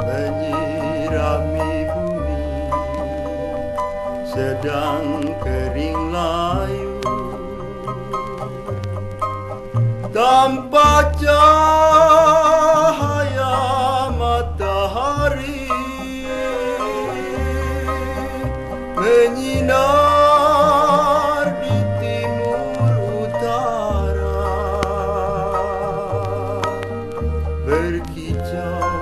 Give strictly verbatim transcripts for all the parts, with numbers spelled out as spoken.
menyirami bumi sedang kering layu tanpa cahaya matahari menyinar di timur utara, berkicau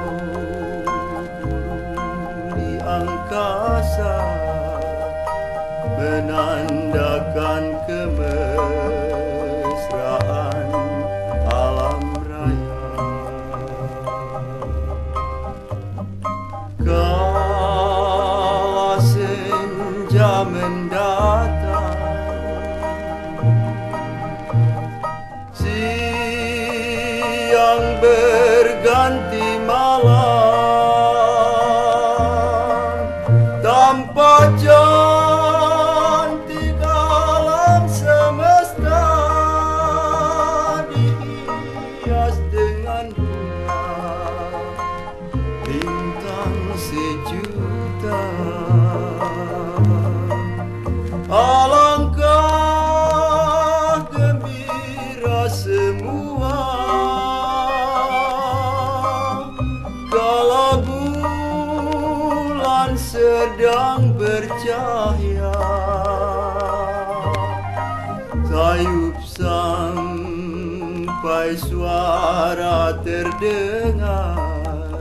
burung di angkasa menandakan kemesraan alam raya. Kala senja mendatang, siang berganti malam, tanpa cantik alam semesta dihias dengan bunga bintang sejuta. Alangkah gembira semua kala bulan sedang bercahaya, sayup sampai suara terdengar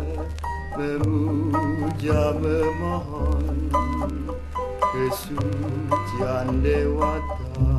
memuja memohon kesucian dewata.